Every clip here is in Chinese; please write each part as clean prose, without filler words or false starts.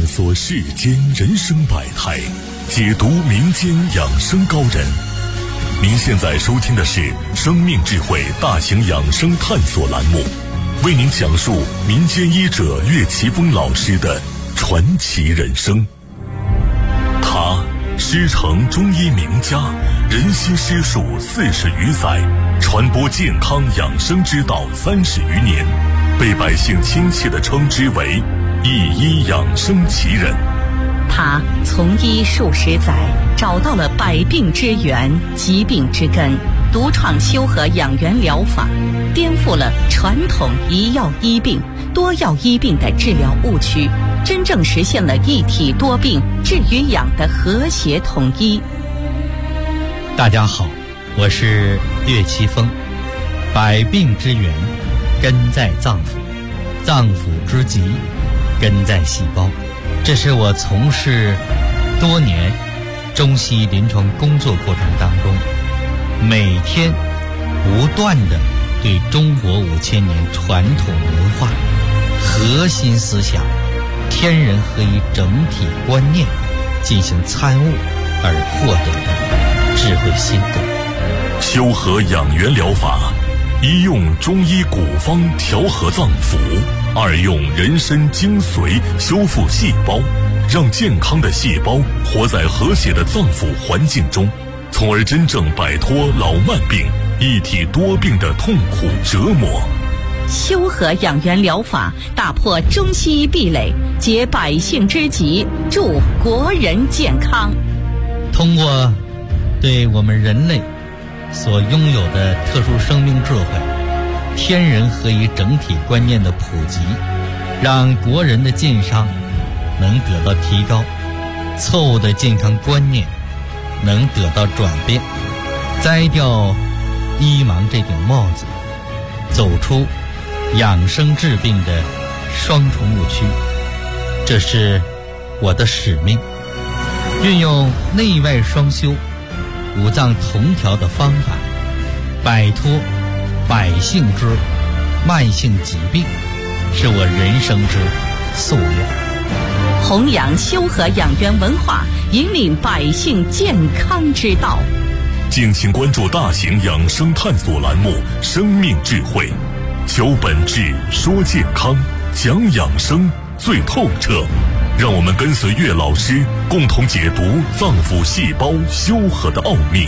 索世间人生百态，解读民间养生高人。您现在收听的是生命智慧大型养生探索栏目，为您讲述民间医者岳奇峰老师的传奇人生。他师承中医名家，人心师术40余载，传播健康养生之道30余年，被百姓亲切地称之为一医养生奇人。 他从医数十载，找到了百病之源、疾病之根，独创修和养元疗法，颠覆了传统一药医病、多药医病的治疗误区，真正实现了一体多病治与养的和谐统一。 大家好，我是岳奇峰。百病之源根在脏腑，脏腑之疾根在细胞。这是我从事多年中西医临床工作过程当中，每天不断地对中国5000年传统文化核心思想天人合一整体观念进行参悟而获得的智慧心得。 修和养元疗法，一用中医古方调和脏腑，二用人参精髓修复细胞，让健康的细胞活在和谐的脏腑环境中，从而真正摆脱老慢病、一体多病的痛苦折磨。 修和养元疗法打破中西医壁垒，解百姓之急，助国人健康。 通过对我们人类所拥有的特殊生命智慧、天人合一整体观念的普及，让国人的健康能得到提高，错误的健康观念能得到转变，摘掉医盲这顶帽子，走出养生治病的双重误区。这是我的使命，运用内外双修、五脏同调的方法，摆脱百姓之慢性疾病，是我人生之夙愿。 弘扬修和养元文化，引领百姓健康之道。 敬请关注大型养生探索栏目《生命智慧》，求本质，说健康，讲养生最透彻。让我们跟随岳老师，共同解读脏腑细胞修和的奥秘。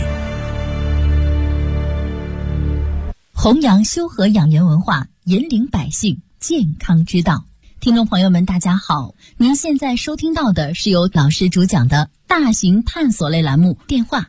弘扬修和养元文化，引领百姓健康之道。听众朋友们大家好，您现在收听到的是由老师主讲的大型探索类栏目，电话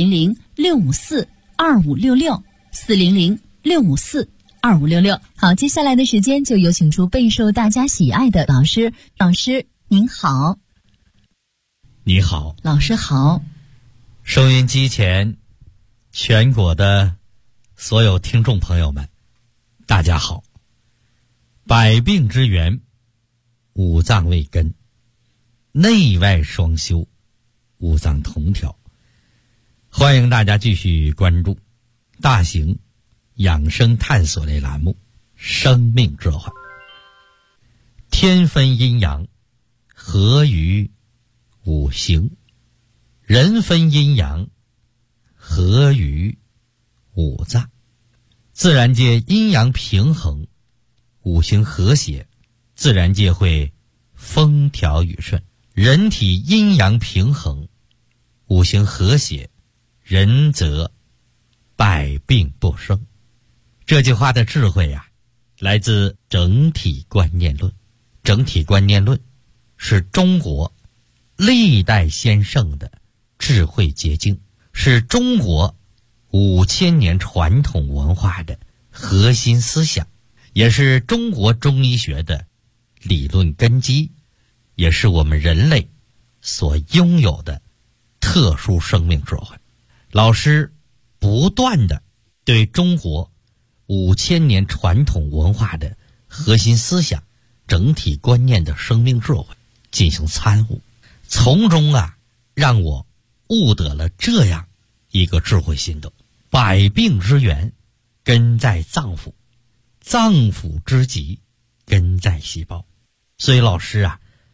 400-654-2566 400-654-2566。好，接下来的时间就有请出备受大家喜爱的老师。老师您好。 你好。 老师好。 收音机前全国的所有听众朋友们大家好。百病之源，五脏为根，内外双修，五脏同调。欢迎大家继续关注大型养生探索类栏目《生命智慧》。天分阴阳，合于五行；人分阴阳，合于五脏。自然界阴阳平衡，五行和谐，自然界会风调雨顺。人体阴阳平衡，五行和谐，人则百病不生。这句话的智慧啊，来自整体观念论。整体观念论是中国历代先圣的智慧结晶，是中国5000年传统文化的核心思想，也是中国中医学的理论根基，也是我们人类所拥有的特殊生命智慧。老师不断地对中国5000年传统文化的核心思想、整体观念的生命智慧进行参悟，从中让我悟得了这样一个智慧心得：百病之源根在脏腑，脏腑之疾根在细胞。所以老师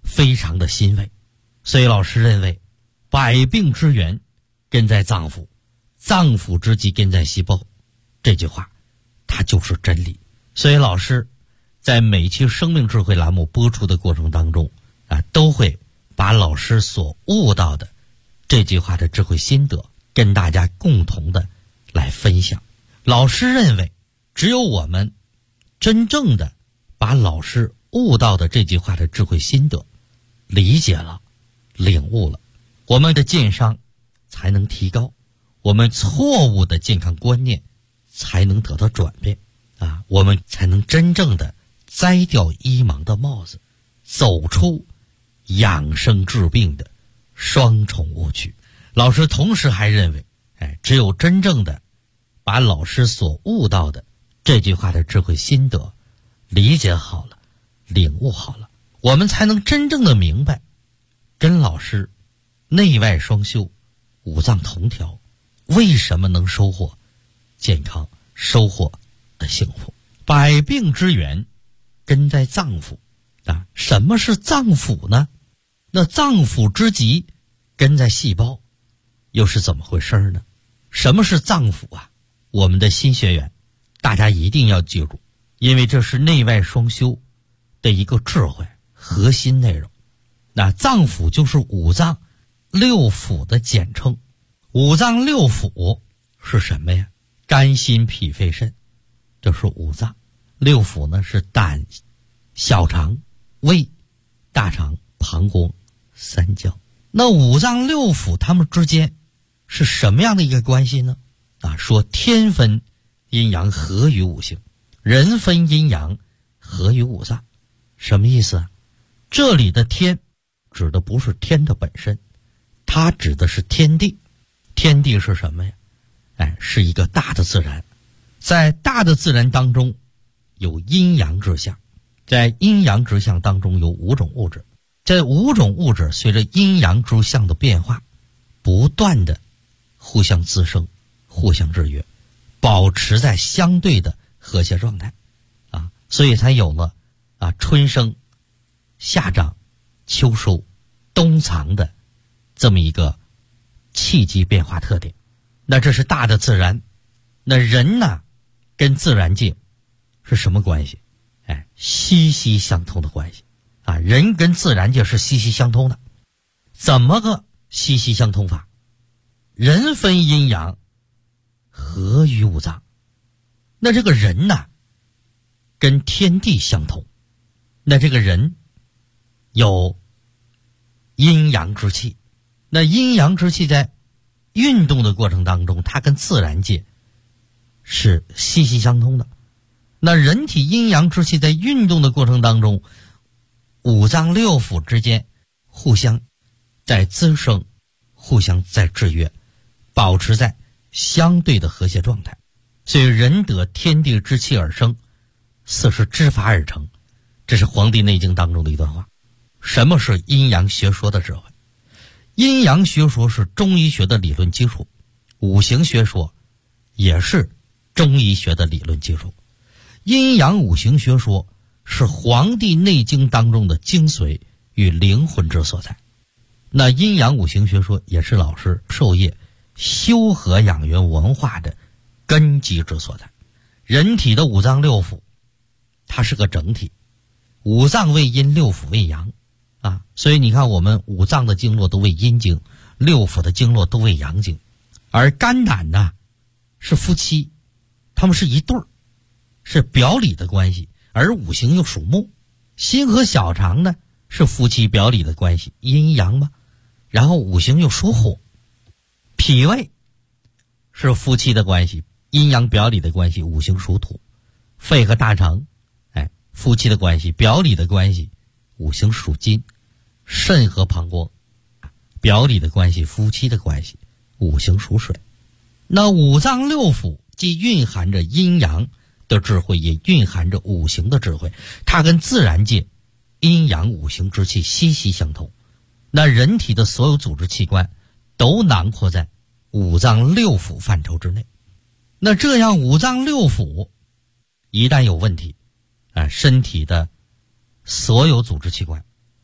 非常的欣慰。所以老师认为，百病之源根在脏腑，脏腑之基根在细胞，这句话它就是真理。所以老师在每期生命智慧栏目播出的过程当中都会把老师所悟到的这句话的智慧心得跟大家共同的来分享。老师认为，只有我们真正的把老师悟到的这句话的智慧心得理解了、领悟了，我们的健商才能提高，我们错误的健康观念才能得到转变我们才能真正的摘掉医盲的帽子，走出养生治病的双重误区。老师同时还认为，只有真正的把老师所悟到的这句话的智慧心得理解好了、领悟好了，我们才能真正的明白，跟老师内外双修、五脏同调，为什么能收获健康、收获的幸福。百病之源根在脏腑什么是脏腑呢？那脏腑之基根在细胞，又是怎么回事呢？什么是脏腑我们的新学员大家一定要记住，因为这是内外双修的一个智慧核心内容。那脏腑就是五脏六腑的简称。五脏六腑是什么呀？肝心脾肺肾，这是五脏。六腑呢是胆、小肠、胃、大肠、膀胱、三焦。那五脏六腑它们之间是什么样的一个关系呢？说天分阴阳合于五行，人分阴阳合于五脏。什么意思这里的天指的不是天的本身，它指的是天地。天地是什么呀？是一个大的自然。在大的自然当中有阴阳之象，在阴阳之象当中有五种物质，这五种物质随着阴阳之象的变化，不断的互相滋生、互相制约，保持在相对的和谐状态所以才有了春生、夏长、秋收、冬藏的这么一个气机变化特点。那这是大的自然。那人呢，跟自然界是什么关系？息息相通的关系人跟自然界是息息相通的。怎么个息息相通法？人分阴阳合于五脏。那这个人呢，跟天地相通。那这个人有阴阳之气，那阴阳之气在运动的过程当中，它跟自然界是息息相通的。那人体阴阳之气在运动的过程当中，五脏六腑之间互相在滋生，互相在制约，保持在相对的和谐状态。所以人得天地之气而生，四时之法而成，这是《黄帝内经》当中的一段话。什么是阴阳学说的智慧？阴阳学说是中医学的理论基础，五行学说也是中医学的理论基础。阴阳五行学说是《黄帝内经》当中的精髓与灵魂之所在。那阴阳五行学说也是老师授业修和养元文化的根基之所在。人体的五脏六腑它是个整体，五脏为阴，六腑为阳所以你看我们五脏的经络都为阴经，六腑的经络都为阳经。而肝胆呢是夫妻，他们是一对儿，是表里的关系。而五行又属木，心和小肠呢是夫妻表里的关系，阴阳嘛。然后五行又属火，脾胃是夫妻的关系，阴阳表里的关系，五行属土。肺和大肠夫妻的关系，表里的关系，五行属金。肾和膀胱表里的关系，夫妻的关系，五行属水。那五脏六腑既蕴含着阴阳的智慧，也蕴含着五行的智慧，它跟自然界阴阳五行之气息息相通。那人体的所有组织器官都囊括在五脏六腑范畴之内。那这样五脏六腑一旦有问题身体的所有组织器官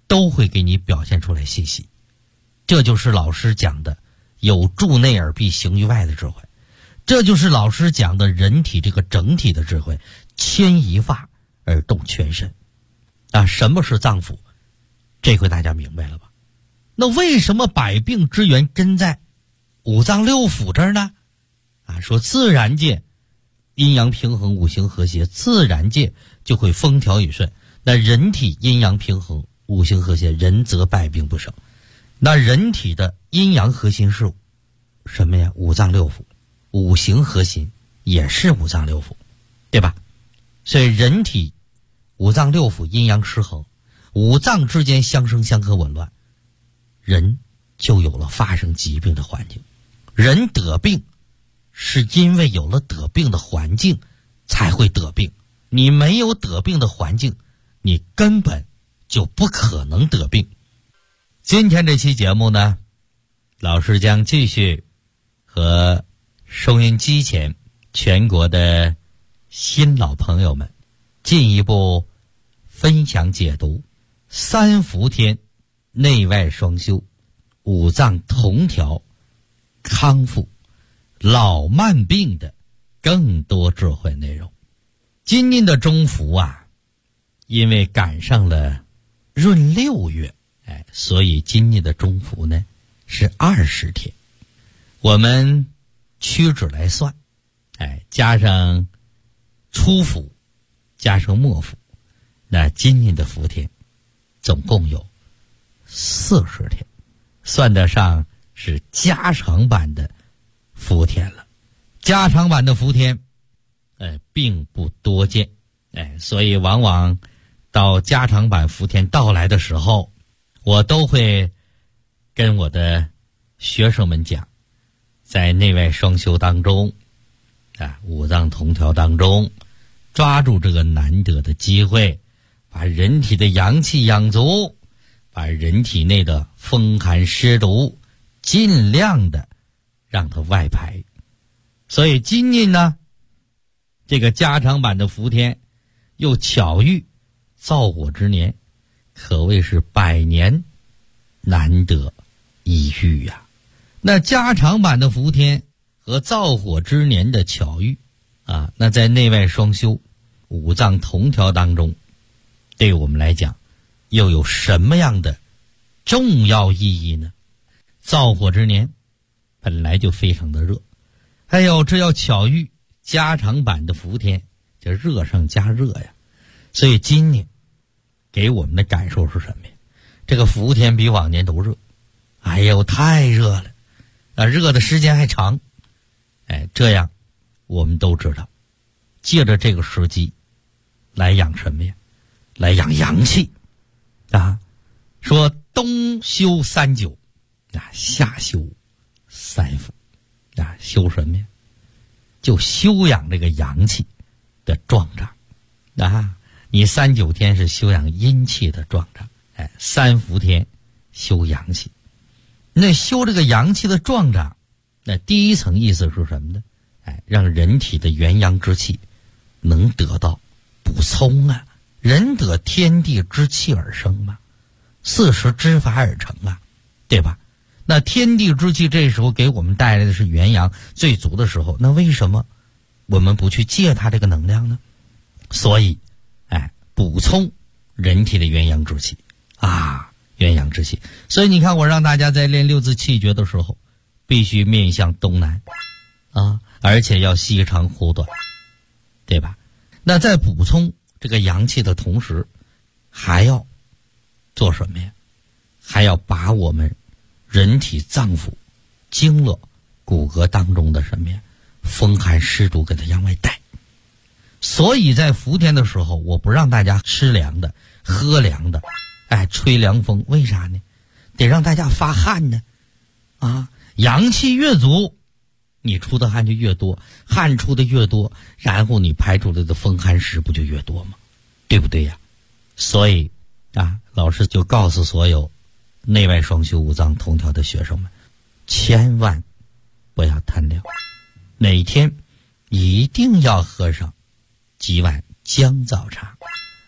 都会给你表现出来信息。这就是老师讲的有助内而必行于外的智慧，这就是老师讲的人体这个整体的智慧，牵一发而动全身。什么是脏腑？这回大家明白了吧？那为什么百病之源真在五脏六腑这儿呢？说自然界阴阳平衡，五行和谐，自然界就会风调雨顺。那人体阴阳平衡，五行和谐，人则百病不生。那人体的阴阳核心是什么呀？五脏六腑，五行核心也是五脏六腑，对吧？所以人体五脏六腑阴阳失衡，五脏之间相生相克紊乱，人就有了发生疾病的环境。人得病是因为有了得病的环境才会得病，你没有得病的环境，你根本就不可能得病。今天这期节目呢，老师将继续和收音机前全国的新老朋友们进一步分享解读三伏天内外双修，五脏同调，康复老慢病的更多智慧内容。今年的中伏因为赶上了闰6月，所以今年的中伏呢是20天。我们屈指来算，加上初伏，加上末伏，那今年的伏天总共有40天，算得上是加长版的伏天了。加长版的伏天并不多见，所以往往到加长版伏天到来的时候，我都会跟我的学生们讲，在内外双修当中五脏同调当中，抓住这个难得的机会，把人体的阳气养足，把人体内的风寒湿毒尽量的让它外排。所以今年呢，这个加长版的伏天又巧遇燥火之年，可谓是百年难得一遇呀。那加长版的伏天和燥火之年的巧遇那在内外双修五脏同调当中，对我们来讲又有什么样的重要意义呢？燥火之年本来就非常的热，这要巧遇加长版的伏天，这热上加热呀。所以今年给我们的感受是什么呀？这个伏天比往年都热，太热了，热的时间还长。这样我们都知道，借着这个时机来养什么呀？来养阳气说冬修3九，夏修3伏，修什么呀？就修养这个阳气的壮长你3九天是修养阴气的壮长，3伏天修阳气。那修这个阳气的壮长，那第一层意思是什么呢？让人体的元阳之气能得到补充人得天地之气而生嘛，40之法而成对吧？那天地之气这时候给我们带来的是元阳最足的时候，那为什么我们不去借它这个能量呢？所以补充人体的元阳之气元阳之气。所以你看，我让大家在练6字气诀的时候必须面向东南而且要细长忽短，对吧？那在补充这个阳气的同时，还要做什么呀？还要把我们人体脏腑经络骨骼当中的什么呀风寒湿毒给它往外带。所以在伏天的时候，我不让大家吃凉的喝凉的吹凉风，为啥呢？得让大家发汗呢阳气越足，你出的汗就越多，汗出的越多，然后你排出来的风寒湿不就越多吗？对不对呀？所以老师就告诉所有内外双修五脏同调的学生们，千万不要贪凉，每天一定要喝上几碗姜枣茶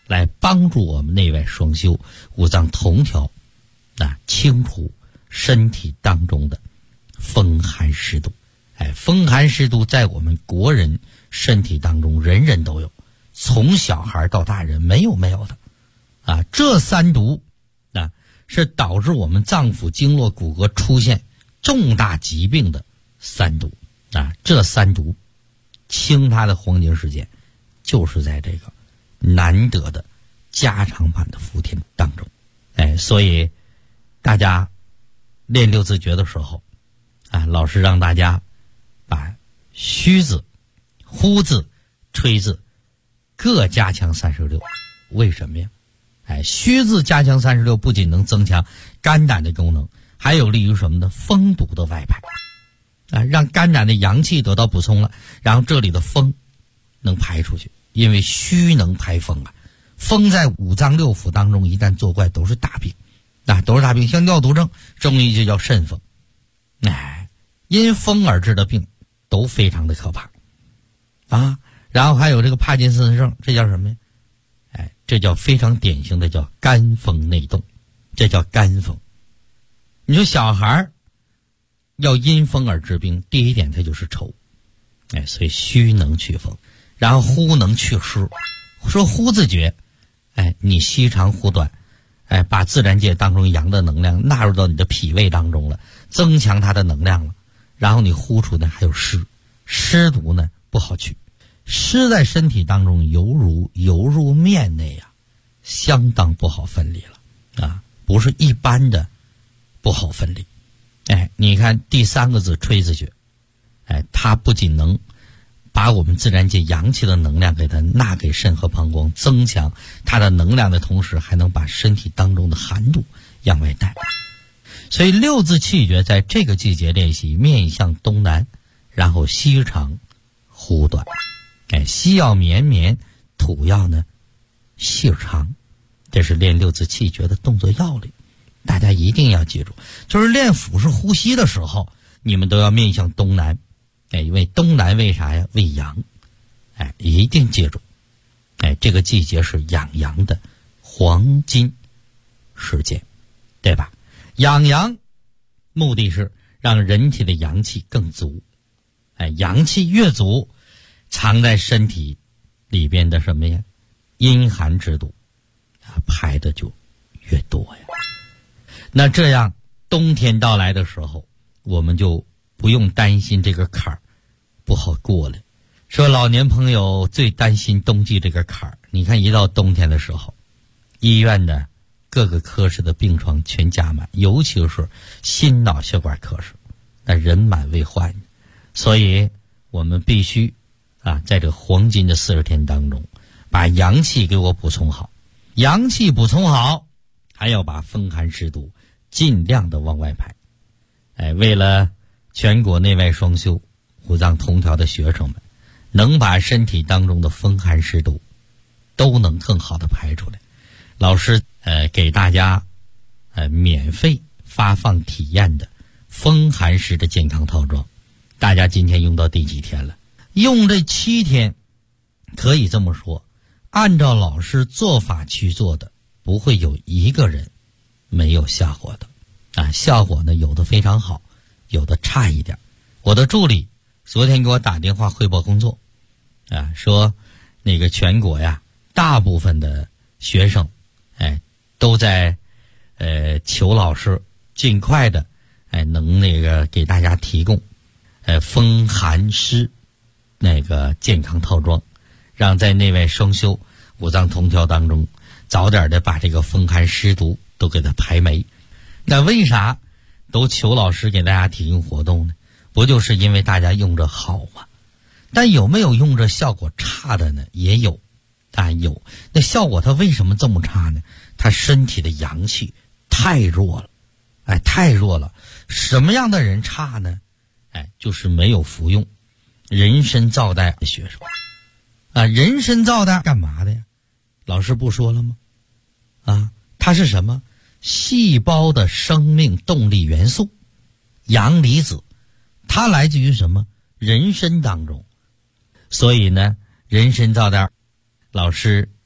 来帮助我们内外双修、五脏同调，清除身体当中的风寒湿毒。风寒湿毒在我们国人身体当中人人都有，从小孩到大人没有的这三毒是导致我们脏腑经络骨骼出现重大疾病的三毒这三毒清它的黄金时间就是在这个难得的加长版的伏天当中。所以大家练六字诀的时候老师让大家把虚字、呼字、吹字各加强36。为什么呀？虚字加强36不仅能增强肝胆的功能，还有利于什么呢？风毒的外排让肝胆的阳气得到补充了，然后这里的风能排出去，因为虚能排风风在五脏六腑当中一旦作怪都是大病都是大病。像尿毒症，中医就叫肾风因风而致的病都非常的可怕然后还有这个帕金森症，这叫什么呀？这叫非常典型的叫肝风内动，这叫肝风。你说小孩要因风而治病，第一点它就是愁所以虚能去风，然后呼能去湿。说呼字诀你吸长呼短把自然界当中阳的能量纳入到你的脾胃当中了，增强它的能量了，然后你呼出的还有湿，湿毒呢不好去，湿在身体当中犹如游入面内相当不好分离了不是一般的不好分离。你看第三个字吹字诀它不仅能把我们自然界阳气的能量给它纳给肾和膀胱，增强它的能量的同时，还能把身体当中的寒毒向外带。所以六字气诀在这个季节练习，面向东南，然后吸长呼短吸要绵绵，吐要呢细长，这是练六字气诀的动作要领。大家一定要记住，就是练腹式呼吸的时候，你们都要面向东南因为东南为啥呀？为阳一定记住这个季节是养阳的黄金时间，对吧？养阳目的是让人体的阳气更足阳气越足，藏在身体里边的什么呀？阴寒之毒排的就越多呀。那这样冬天到来的时候，我们就不用担心这个坎儿不好过了。说老年朋友最担心冬季这个坎儿，你看一到冬天的时候，医院的各个科室的病床全加满，尤其是心脑血管科室，那人满为患。所以我们必须在这黄金的40天当中，把阳气给我补充好。阳气补充好，还要把风寒湿毒尽量的往外排为了全国内外双修、五脏同调的学生们能把身体当中的风寒湿毒都能更好的排出来，老师给大家免费发放体验的风寒湿的健康套装。大家今天用到第几天了？用这7天，可以这么说，按照老师做法去做的，不会有一个人没有效果的效果呢，有的非常好，有的差一点。我的助理昨天给我打电话汇报工作说那个全国呀，大部分的学生都在求老师尽快的能那个给大家提供风寒湿那个健康套装，让在内外双修、五脏同调当中早点的把这个风寒湿毒都给它排没。那为啥都求老师给大家提供活动呢？不就是因为大家用着好吗？但有没有用着效果差的呢？也有有。那效果它为什么这么差呢？他身体的阳气太弱了太弱了。什么样的人差呢？就是没有服用人参皂苷的学生人参皂苷干嘛的呀？老师不说了吗？它是什么？细胞的生命动力元素，阳离子，它来自于什么？人参当中。所以呢，人参皂苷老师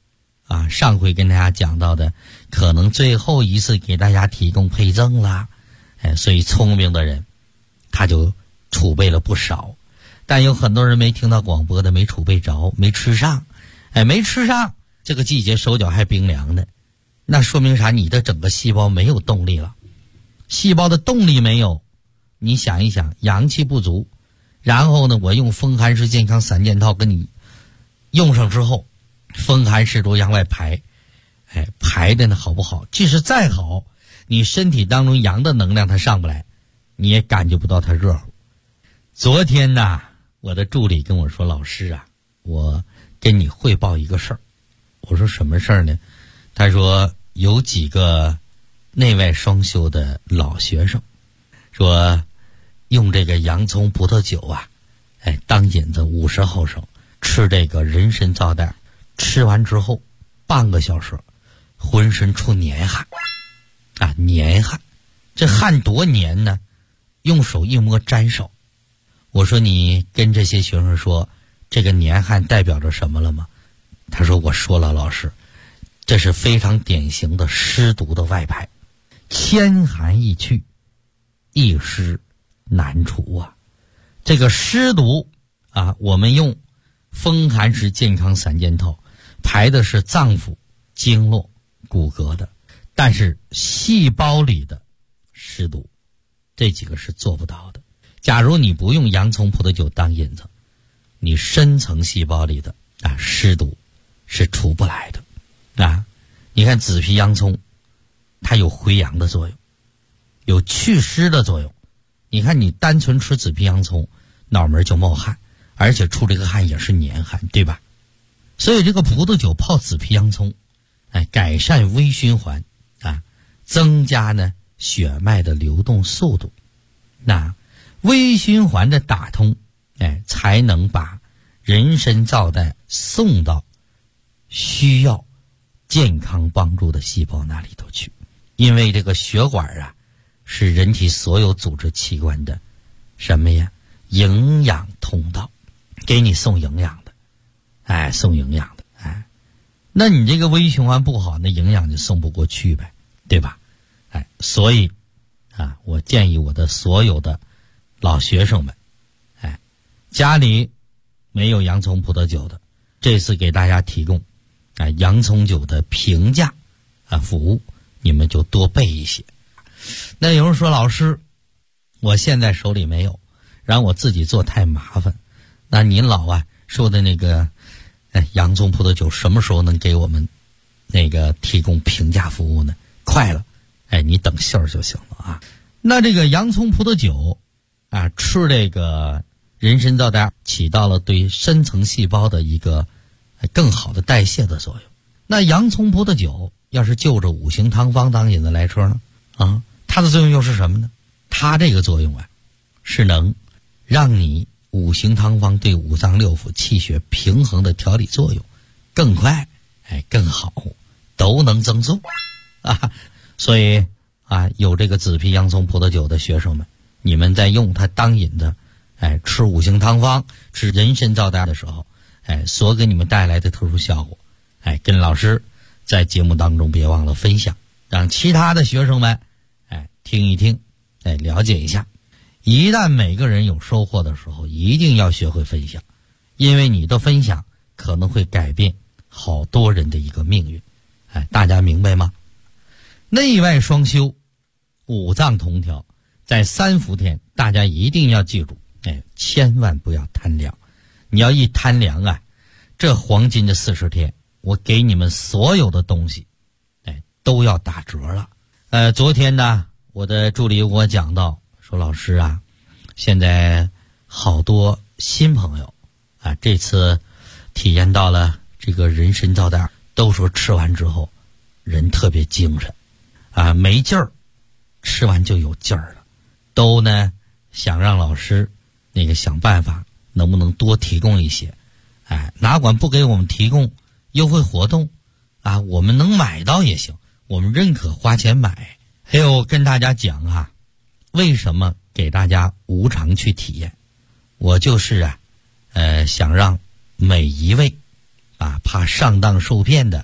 上回跟大家讲到的，可能最后一次给大家提供配赠啦，所以聪明的人他就储备了不少，但有很多人没听到广播的，没储备着，没吃上，没吃上，这个季节手脚还冰凉呢，那说明啥？你的整个细胞没有动力了，细胞的动力没有，你想一想，阳气不足，然后呢，我用风寒湿健康3件套跟你用上之后，风寒湿毒向外排，排的呢好不好？即使再好，你身体当中阳的能量它上不来，你也感觉不到它热乎。昨天呢，我的助理跟我说，老师啊，我跟你汇报一个事儿。我说什么事儿呢？他说有几个内外双修的老学生，说用这个洋葱葡萄酒啊，当引子50毫升，吃这个人参皂带，吃完之后半个小时浑身出黏汗黏汗，这汗多黏呢，用手一摸沾手。我说你跟这些学生说这个黏汗代表着什么了吗？他说我说了，老师，这是非常典型的湿毒的外排，千寒易去，一湿难除啊。这个湿毒我们用风寒湿健康3件套排的是脏腑、经络、骨骼的，但是细胞里的湿毒这几个是做不到的。假如你不用洋葱葡萄酒当引子，你深层细胞里的湿毒是除不来的你看紫皮洋葱，它有回阳的作用，有祛湿的作用。你看你单纯吃紫皮洋葱，脑门就冒汗，而且出这个汗也是黏汗，对吧？所以这个葡萄酒泡紫皮洋葱，改善微循环增加呢血脉的流动速度。那微循环的打通，才能把人参皂带送到需要健康帮助的细胞那里头去。因为这个血管是人体所有组织器官的什么呀？营养通道，给你送营养的，送营养的，那你这个微循环不好，那营养就送不过去呗，对吧？所以我建议我的所有的老学生们，家里没有洋葱葡萄酒的，这次给大家提供洋葱酒的平价服务，你们就多备一些。那有人说，老师，我现在手里没有，让我自己做太麻烦。那您老说的那个洋葱葡萄酒什么时候能给我们那个提供平价服务呢？快了，你等信儿就行了那这个洋葱葡萄酒吃这个人参皂带起到了对深层细胞的一个更好的代谢的作用。那洋葱葡萄酒要是就着五行汤方当引子来吃呢它的作用又是什么呢？它这个作用是能让你五行汤方对五脏六腑气血平衡的调理作用更快更好，都能增速所以有这个紫皮洋葱葡萄酒的学生们，你们在用它当引子吃五行汤方吃人参皂带的时候所给你们带来的特殊效果跟老师在节目当中别忘了分享，让其他的学生们听一听了解一下。一旦每个人有收获的时候，一定要学会分享，因为你的分享可能会改变好多人的一个命运大家明白吗？内外双修，五脏同调，在3伏天大家一定要记住千万不要贪凉。你要一贪凉这黄金的40天，我给你们所有的东西都要打折了。昨天呢，我的助理跟我讲到说，老师现在好多新朋友这次体验到了这个人参皂带，都说吃完之后人特别精神没劲儿，吃完就有劲儿了，都呢想让老师那个想办法能不能多提供一些哪管不给我们提供优惠活动我们能买到也行，我们认可花钱买。还有跟大家讲为什么给大家无偿去体验？我就是想让每一位怕上当受骗的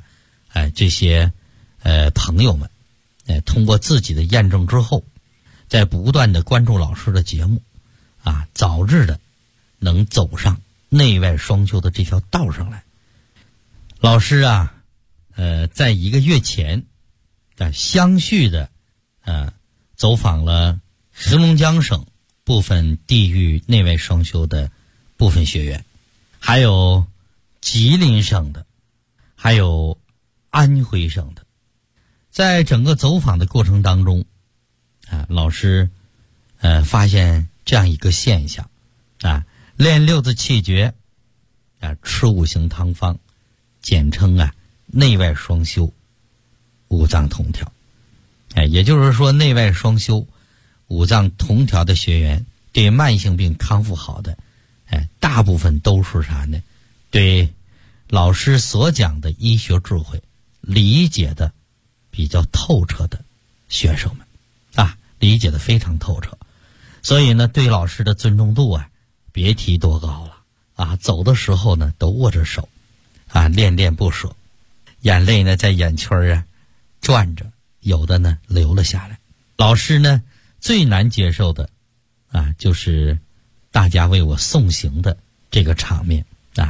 这些朋友们通过自己的验证之后，在不断的关注老师的节目早日的能走上内外双修的这条道上来。老师在1个月前相续的走访了黑龙江省部分地域内外双修的部分学员，还有吉林省的，还有安徽省的。在整个走访的过程当中老师发现这样一个现象练六字气诀吃五行汤方，简称内外双修五脏同调。也就是说内外双修五脏同调的学员对慢性病康复好的大部分都是啥呢？对老师所讲的医学智慧理解的比较透彻的学生们理解的非常透彻，所以呢对老师的尊重度别提多高了走的时候呢都握着手恋恋不舍，眼泪呢在眼圈转着，有的呢流了下来。老师呢最难接受的就是大家为我送行的这个场面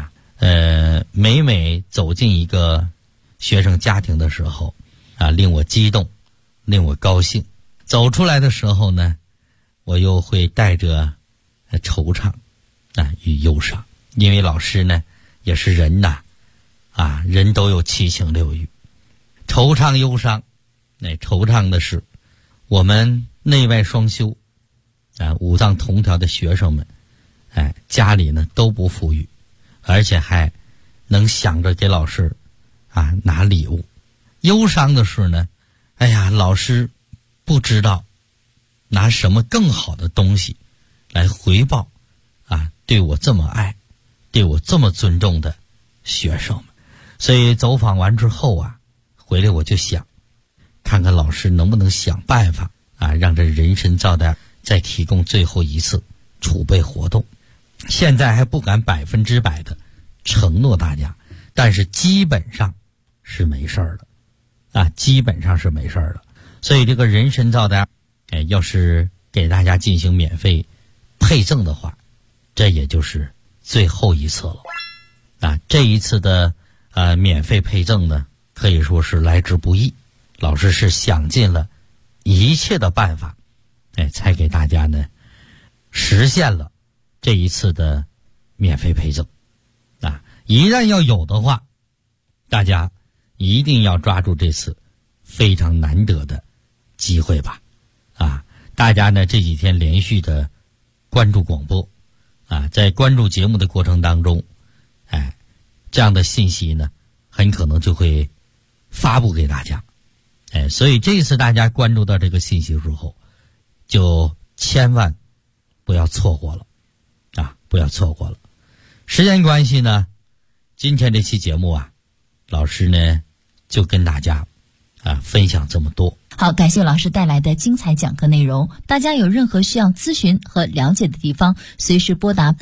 每走进一个学生家庭的时候令我激动，令我高兴。走出来的时候呢，我又会带着惆怅与忧伤，因为老师呢也是人人都有七情六欲，惆怅忧伤。惆怅的是我们内外双修五脏同调的学生们家里呢都不富裕，而且还能想着给老师拿礼物。忧伤的是呢老师不知道拿什么更好的东西来回报对我这么爱，对我这么尊重的学生们。所以走访完之后回来我就想看看老师能不能想办法让这人参皂苷再提供最后一次储备活动。现在还不敢100%的承诺大家，但是基本上是没事儿的基本上是没事儿的。所以这个人参皂苷要是给大家进行免费配赠的话，这也就是最后一次了这一次的免费配赠呢可以说是来之不易，老师是想尽了一切的办法才给大家呢实现了这一次的免费配赠一旦要有的话，大家一定要抓住这次非常难得的机会吧大家呢这几天连续的关注广播在关注节目的过程当中这样的信息呢很可能就会发布给大家所以这次大家关注到这个信息之后，就千万不要错过了不要错过了。时间关系呢，今天这期节目老师呢就跟大家分享这么多。 好，感谢老师带来的精彩讲课内容。大家有任何需要咨询和了解的地方，随时拨打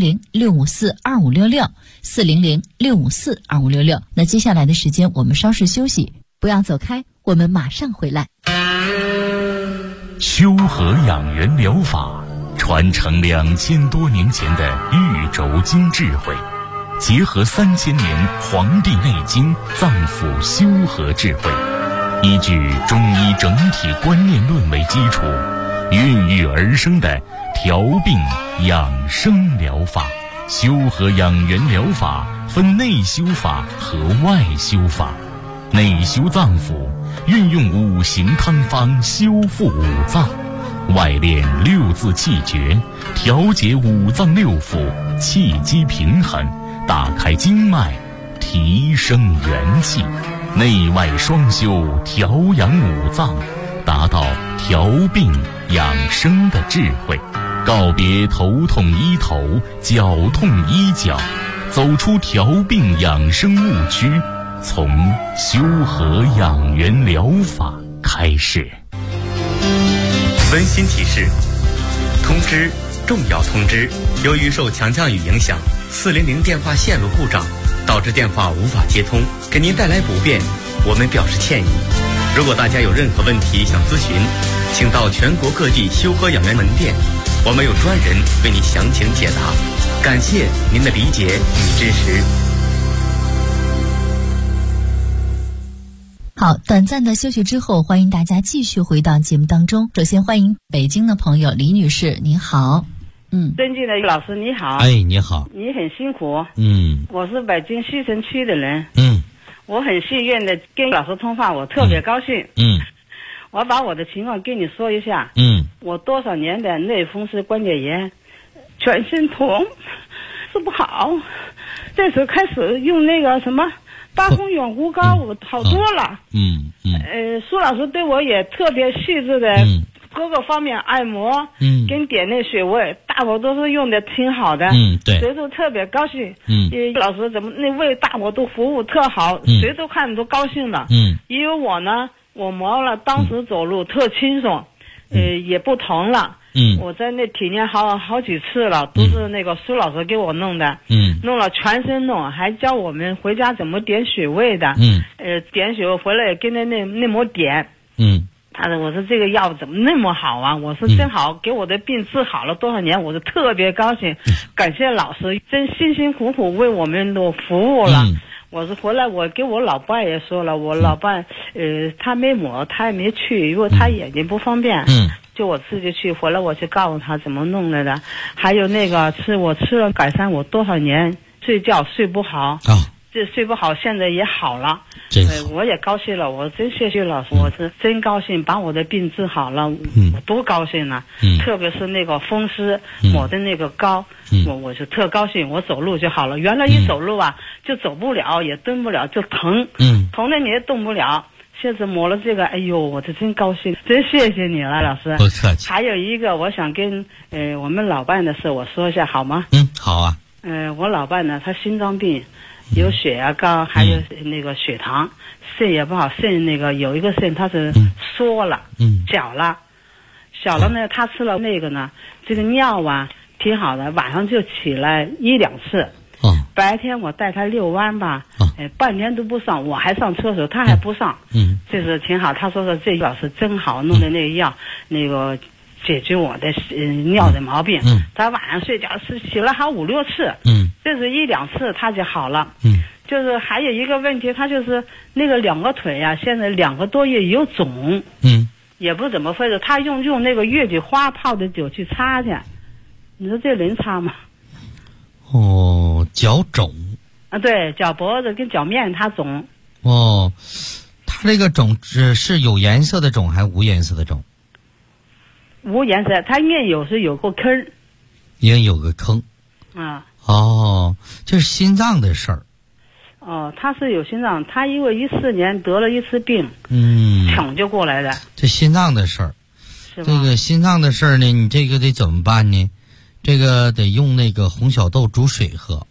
400-654-2566 400-654-2566。那接下来的时间我们稍事休息，不要走开，我们马上回来。 修和养元疗法传承2000多年前的玉轴经智慧，结合3000年《黄帝内经》脏腑修和智慧，依据中医整体观念论为基础，孕育而生的调病养生疗法。修和养元疗法分内修法和外修法。内修脏腑，运用五行汤方修复五脏；外练六字气诀，调节五脏六腑，气机平衡，打开经脉，提升元气。内外双修，调养五脏，达到调病养生的智慧。告别头痛医头，脚痛医脚，走出调病养生误区，从修和养元疗法开始。 温馨提示：通知，重要通知！由于受强降雨影响，400电话线路故障，导致电话无法接通，给您带来不便， 我们表示歉意。如果大家有任何问题想咨询，请到全国各地修和养元门店，我们有专人为你详情解答。感谢您的理解与支持。 好，短暂的休息之后，欢迎大家继续回到节目当中。首先欢迎北京的朋友李女士，您好。 尊敬的老师你好。 哎，你好。 你很辛苦。我是北京西城区的人。我很幸运的跟老师通话，我特别高兴。我把我的情况跟你说一下。我多少年的类风湿关节炎，全身痛，治不好。这时候开始用那个什么八风养护膏，我好多了。苏老师对我也特别细致的。各个方面按摩，跟点那穴位，大伙都是用的挺好的， 对， 谁都特别高兴。老师怎么那为大伙都服务特好，谁都看着都高兴的。因为我呢，我磨了，当时走路特轻松，也不疼了。我在那体验好几次了，都是那个苏老师给我弄的。弄了全身弄，还教我们回家怎么点穴位的。点穴位回来也跟着那么点。他说：“我说这个药怎么那么好啊？我说真好，给我的病治好了多少年，我就特别高兴。感谢老师，真辛辛苦苦为我们都服务了。我是回来，我给我老伴也说了，我老伴他没抹，他也没去，因为他眼睛不方便。就我自己去，回来我去告诉他怎么弄来的。还有那个我吃了改善我多少年睡觉睡不好。这睡不好，现在也好了。我也高兴了，我真谢谢老师，我是真高兴，把我的病治好了，我多高兴呢！特别是那个风湿抹的那个膏，我是特高兴，我走路就好了。原来一走路啊，就走不了，也蹲不了，就疼，疼的你也动不了。现在抹了这个，哎呦，我是真高兴，真谢谢你了，老师。 不客气。 还有一个，我想跟我们老伴的事，我说一下好吗？ 好啊。 我老伴呢，他心脏病。有血压高，还有那个血糖，肾也不好，肾那个有一个肾它是缩了，小了呢，他吃了那个呢，这个尿啊挺好的，晚上就起来1-2次，白天我带他遛弯吧，半天都不上，我还上厕所，他还不上，这是挺好。他说这老师真好，弄的那个药，那个解决我的尿的毛病。他晚上睡觉是起来好5-6次，这是1-2次他就好了。就是还有一个问题，他就是那个2个腿啊，现在2个多月有肿，也不怎么回事。他用那个月季花泡的酒去擦去，你说这能擦吗？ 脚肿啊，对，脚脖子跟脚面它肿。 他这个肿是有颜色的肿还是无颜色的肿？ 无颜色，它面有个坑， 也有个坑啊。 这是心脏的事儿。 他是有心脏，他因为14年得了一次病，抢救过来的。 这心脏的事儿，这个心脏的事儿呢，你这个得怎么办呢？这个得用那个红小豆煮水喝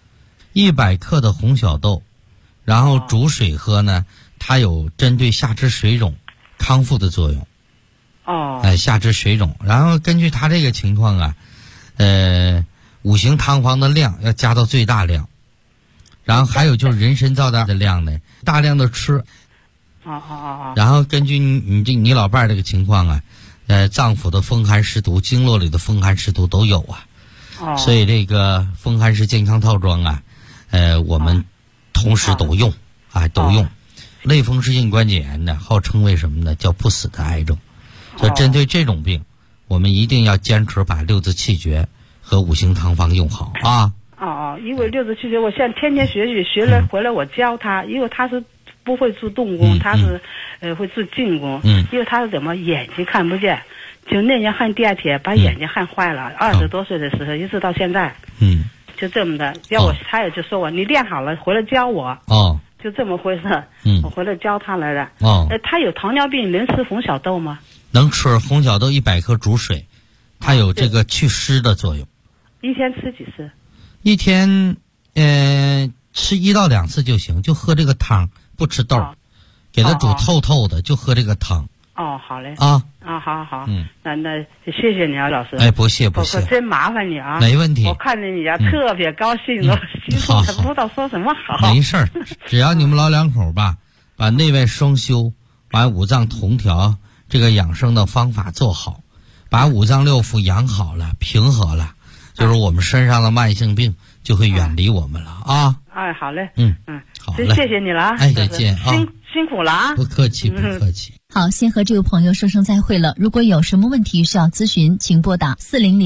，100克的红小豆，然后煮水喝呢，它有针对下肢水肿康复的作用。下肢水肿，然后根据他这个情况啊，五行汤方的量要加到最大量，然后还有就是人参皂的量呢，大量的吃。然后根据你老伴儿这个情况啊，脏腑的风寒湿毒、经络里的风寒湿毒都有啊。所以这个风寒湿健康套装啊，我们同时都用都用。类风湿性关节炎呢，号称为什么呢？叫不死的癌症。所以针对这种病，我们一定要坚持把6字气诀和五行汤方用好啊。 因为6字气诀我现在天天学了回来我教他，因为他是不会做动功，他是会做静功。因为他是怎么眼睛看不见，就那年焊地铁把眼睛焊坏了，20多岁的时候一直到现在。就这么的，要我他也就说我你练好了回来教我。就这么回事。我回来教他来的。他有糖尿病能吃红小豆吗？ 能吃红小豆100克煮水，它有这个祛湿的作用。 一天吃几次？ 一天吃1到2次就行，就喝这个汤，不吃豆，给它煮透透的，就喝这个汤。 好嘞。 好。 那谢谢你啊，老师。 不谢。 我真麻烦你啊。 没问题。我看着你啊，特别高兴，我心里不知道说什么好。 没事儿，只要你们老两口把把内外双修，把五脏同调这个养生的方法做好，把五脏六腑养好了，平和了，就是我们身上的慢性病就会远离我们了啊。 哎，好嘞。 好嘞， 谢谢你了。 哎，再见啊。 辛苦了啊。 不客气，不客气。 好，先和这位朋友说声再会了。如果有什么问题需要咨询，请拨打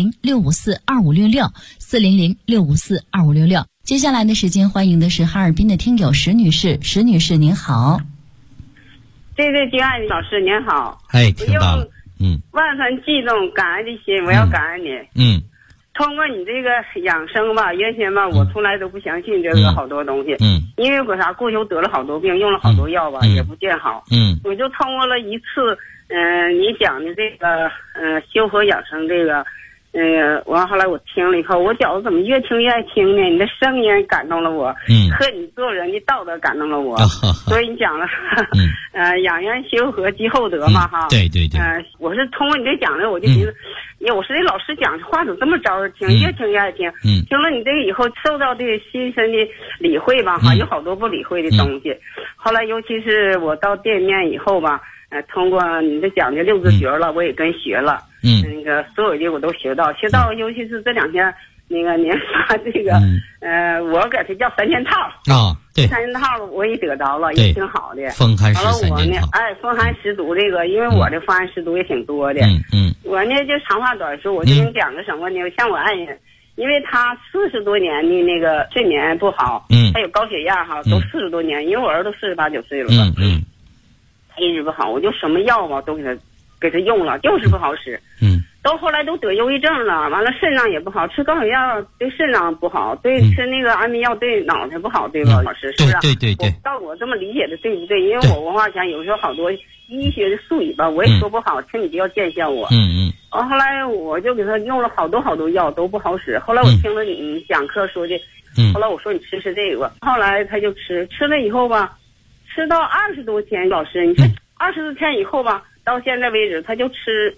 400-654-2566，400-654-2566。接下来的时间，欢迎的是哈尔滨的听友石女士。石女士您好。 这位金爱老师您好。 哎，听到了。 万分激动感恩的心，我要感恩你。通过你这个养生吧，原先吧我从来都不相信这个好多东西。因为过啥过去我得了好多病，用了好多药吧，也不见好。我就通过了一次你讲的这个修和养生这个完后来我听了以后，我觉得怎么越听越爱听呢？你的声音感动了我，和你做人的道德感动了我。所以你讲了养元修和积厚德嘛哈。 对对对。 我是通过你这讲的，我就觉得我说这老师讲的话怎么这么招人听，越听越爱听。听了你这个以后，受到这个心身的理会吧哈，有好多不理会的东西。后来尤其是我到店面以后吧，通过你这讲的六字诀了，我也跟学了。那个所有的我都学到，尤其是这2天那个您发这个我给它叫3件套啊，对 ，3件套我也得着了，也挺好的。 风寒湿3件套。 风寒湿毒这个，因为我的风寒湿毒也挺多的。我呢就长话短说，我就跟你讲个什么呢？像我爱人，因为他40多年的那个睡眠不好，他有高血压哈，都40多年，因为我儿子都48、9岁了吧，他一直不好，我就什么药吧都给他用了，就是不好使。到后来都得忧郁症了，完了肾脏也不好，吃高血压对肾脏不好，对吃那个安眠药对脑袋不好，对吧，老师？是不是？ 对。 到我这么理解的对不对？因为我文化强，有时候好多医学的术语吧，我也说不好，请你就要见笑我。后来我就给他用了好多药都不好使。后来我听了你讲课说的，后来我说你吃这个，后来他就吃了以后吧，吃到20多天，老师，你说20多天以后吧，到现在为止他就吃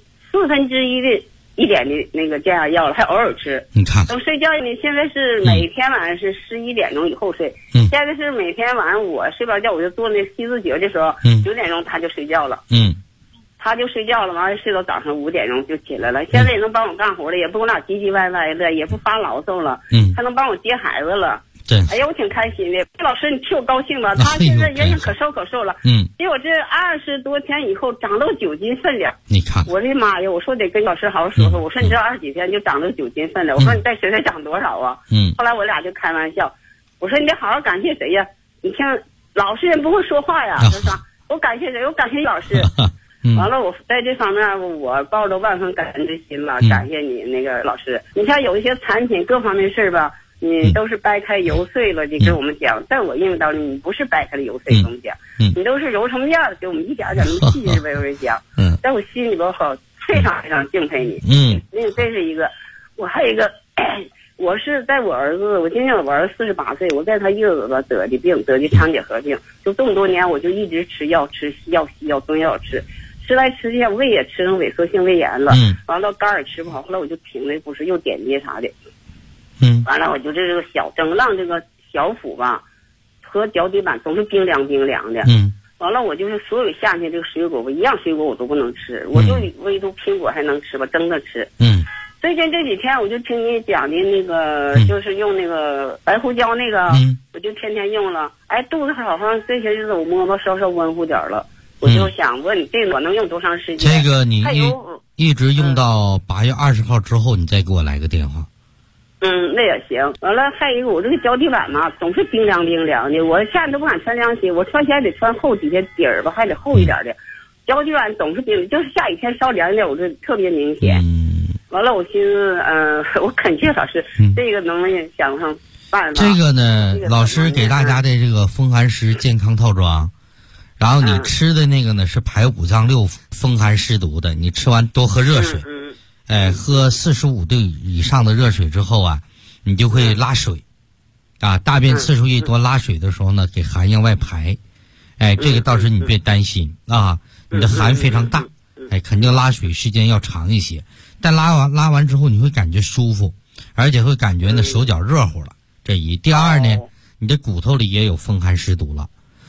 1/4的一点的那个降压药了，还偶尔吃。 你看， 等睡觉呢，现在是每天晚上是11点钟以后睡。现在是每天晚上我睡不着觉，我就做那7字诀的时候，9点钟他就睡觉了。他就睡觉了，完了睡到早上5点钟就起来了。现在也能帮我干活了，也不跟我俩唧唧歪歪的，也不发牢骚了。还能帮我接孩子了。 对， 哎呀，我挺开心的。老师，你替我高兴吧？他现在原先可瘦了，结果这20多天以后长到9斤分量。 你看， 我的妈呀！我说得跟老师好好说说。我说你这20几天就长到9斤分量，我说你再学再长多少啊？后来我俩就开玩笑，我说你得好好感谢谁呀？你听，老实人不会说话呀。他说我感谢谁？我感谢老师。完了，我在这方面我抱着万分感恩之心了，感谢你那个老师。你像有一些产品各方面事儿吧。你都是掰开揉碎了的跟我们讲，在我印象当中，你不是掰开了揉碎跟我们讲，你都是揉成面儿给我们一点点那么细致微微讲。在我心里边好，非常非常敬佩你。那个这是一个，我还有一个，我是在我儿子，我今年我儿子48岁，我在他一个子得的病，得的肠结核病，就这么多年我就一直吃药，吃药西药中药吃来吃去，胃也吃成萎缩性胃炎了，完了肝也吃不好，后来我就停了，不是又点滴啥的。完了我就这个整让这个小腹吧和脚底板总是冰凉的。完了我就是所有夏天这个水果，我一样水果我都不能吃，我就唯独苹果还能吃吧，蒸着吃。最近这几天我就听你讲的那个，就是用那个白胡椒那个，我就天天用了。哎，肚子好像这些日子我摸摸稍稍温乎点了，我就想问你这个我能用多长时间？ 这个你一直用到8月20号之后，你再给我来个电话。 那也行。完了，还有一个，我这个脚底板嘛，总是冰凉的。我夏天都不敢穿凉鞋，我穿鞋得穿厚底下底儿吧，还得厚一点的。脚底板总是冰，就是下雨天稍凉一点，我这特别明显。完了，我寻思，我恳切老师，这个能不能想上办法？ 这个呢，老师给大家的这个风寒湿健康套装，然后你吃的那个呢是排五脏六腑、风寒湿毒的，你吃完多喝热水。喝45度以上的热水之后啊，你就会拉水，大便次数一多，拉水的时候呢，给寒液外排，这个倒是你别担心啊，你的寒非常大，肯定拉水时间要长一些，但拉完之后你会感觉舒服，而且会感觉呢手脚热乎了，这一。第二呢，你的骨头里也有风寒湿毒了，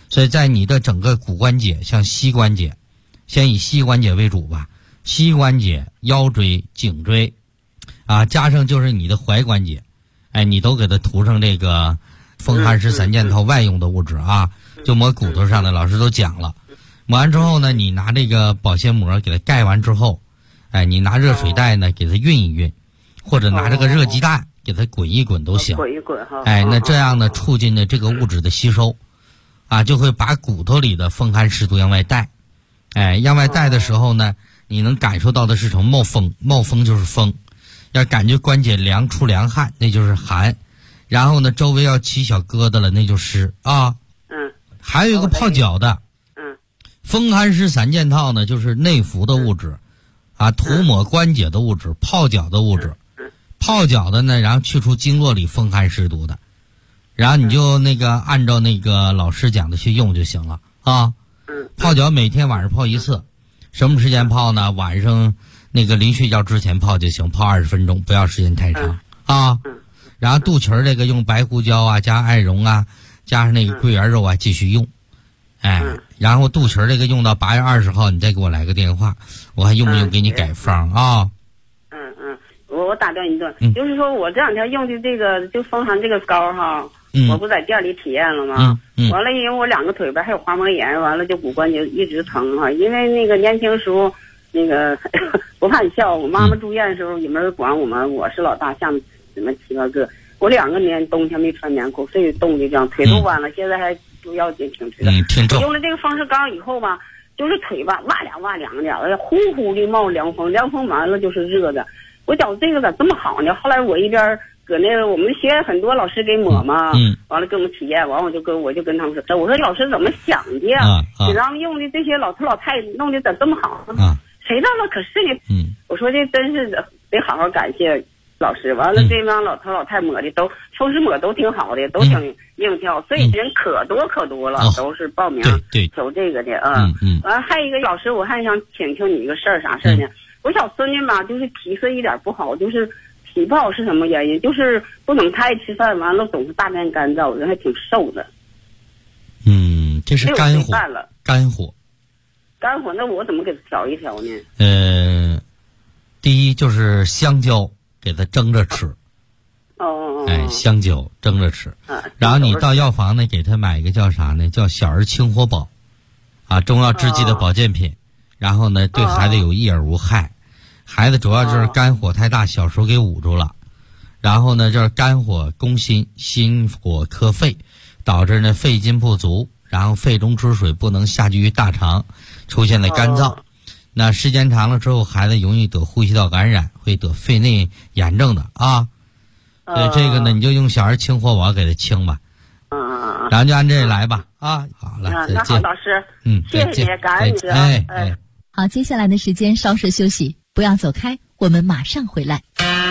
所以在你的整个骨关节，像膝关节，先以膝关节为主吧，膝关节、腰椎、颈椎，加上就是你的踝关节，你都给它涂上这个风寒湿3件套外用的物质啊，就抹骨头上的，老师都讲了。抹完之后呢，你拿这个保鲜膜给它盖完之后，你拿热水袋呢给它熨一熨，或者拿这个热鸡蛋给它滚一滚都行。 滚一滚哈。 那这样呢，促进的这个物质的吸收，就会把骨头里的风寒湿毒向外带。向外带的时候呢，你能感受到的是什么？冒风，冒风就是风。要感觉关节凉出凉汗，那就是寒。然后呢，周围要起小疙瘩了，那就是湿啊。还有一个泡脚的。风寒湿3件套呢，就是内服的物质，涂抹关节的物质，泡脚的物质。泡脚的呢，然后去除经络里风寒湿毒的，然后你就按照那个老师讲的去用就行了啊。泡脚每天晚上泡1次，什么时间泡呢？晚上临睡觉之前泡就行，泡20分钟，不要时间太长啊。然后肚脐这个用白胡椒加艾绒加上那个桂圆肉继续用，然后肚脐这个用到8月20号，你再给我来个电话，我还用不用给你改方啊？ 我打断一段，就是说我这2天用的这个就风寒这个膏哈，我不在店里体验了吗？完了，因为我2个腿边还有滑膜炎，完了就骨关节一直疼哈。因为年轻时候不怕你笑，我妈妈住院的时候也没人管我们，我是老大，下面7、8个，我2个年冬天没穿棉裤，所以冻的这样，腿都弯了，现在还就腰间挺直的。我用了这个风湿膏以后吧，就是腿吧哇凉的，呼呼的冒凉风，凉风完了就是热的。我觉得这个咋这么好呢？后来我一边搁我们学院很多老师给抹嘛，完了给我们体验，完我就跟他们说，我说老师怎么想的呀？给咱们用的这些老头老太弄的咋这么好呢？谁知道可是呢？我说这真是得好好感谢老师。完了这帮老头老太抹的都风湿抹都挺好的，都挺硬跳，所以人可多了，都是报名求这个的完了还有一个老师，我还想请求你一个事儿，啥事儿呢？我小孙女嘛，就是脾色一点不好，就是脾不好是什么原因？就是不怎么太爱吃饭，完了总是大便干燥，人还挺瘦的。 这是肝火。肝火，那我怎么给他调一调呢？第一就是香蕉，给他蒸着吃。香蕉蒸着吃。然后你到药房呢，给他买一个叫啥呢？叫小儿清火宝，中药制剂的保健品。然后呢，对孩子有益而无害。孩子主要就是肝火太大，小时候给捂住了。然后呢，就是肝火攻心，心火克肺，导致呢肺津不足，然后肺中之水不能下聚于大肠，出现了干燥。那时间长了之后，孩子容易得呼吸道感染，会得肺内炎症的所以这个呢，你就用小儿清火宝给他清吧。然后就按这来吧。好了，再见。 那好，老师，谢谢你，感恩你。 好，接下来的时间稍事休息，不要走开，我们马上回来。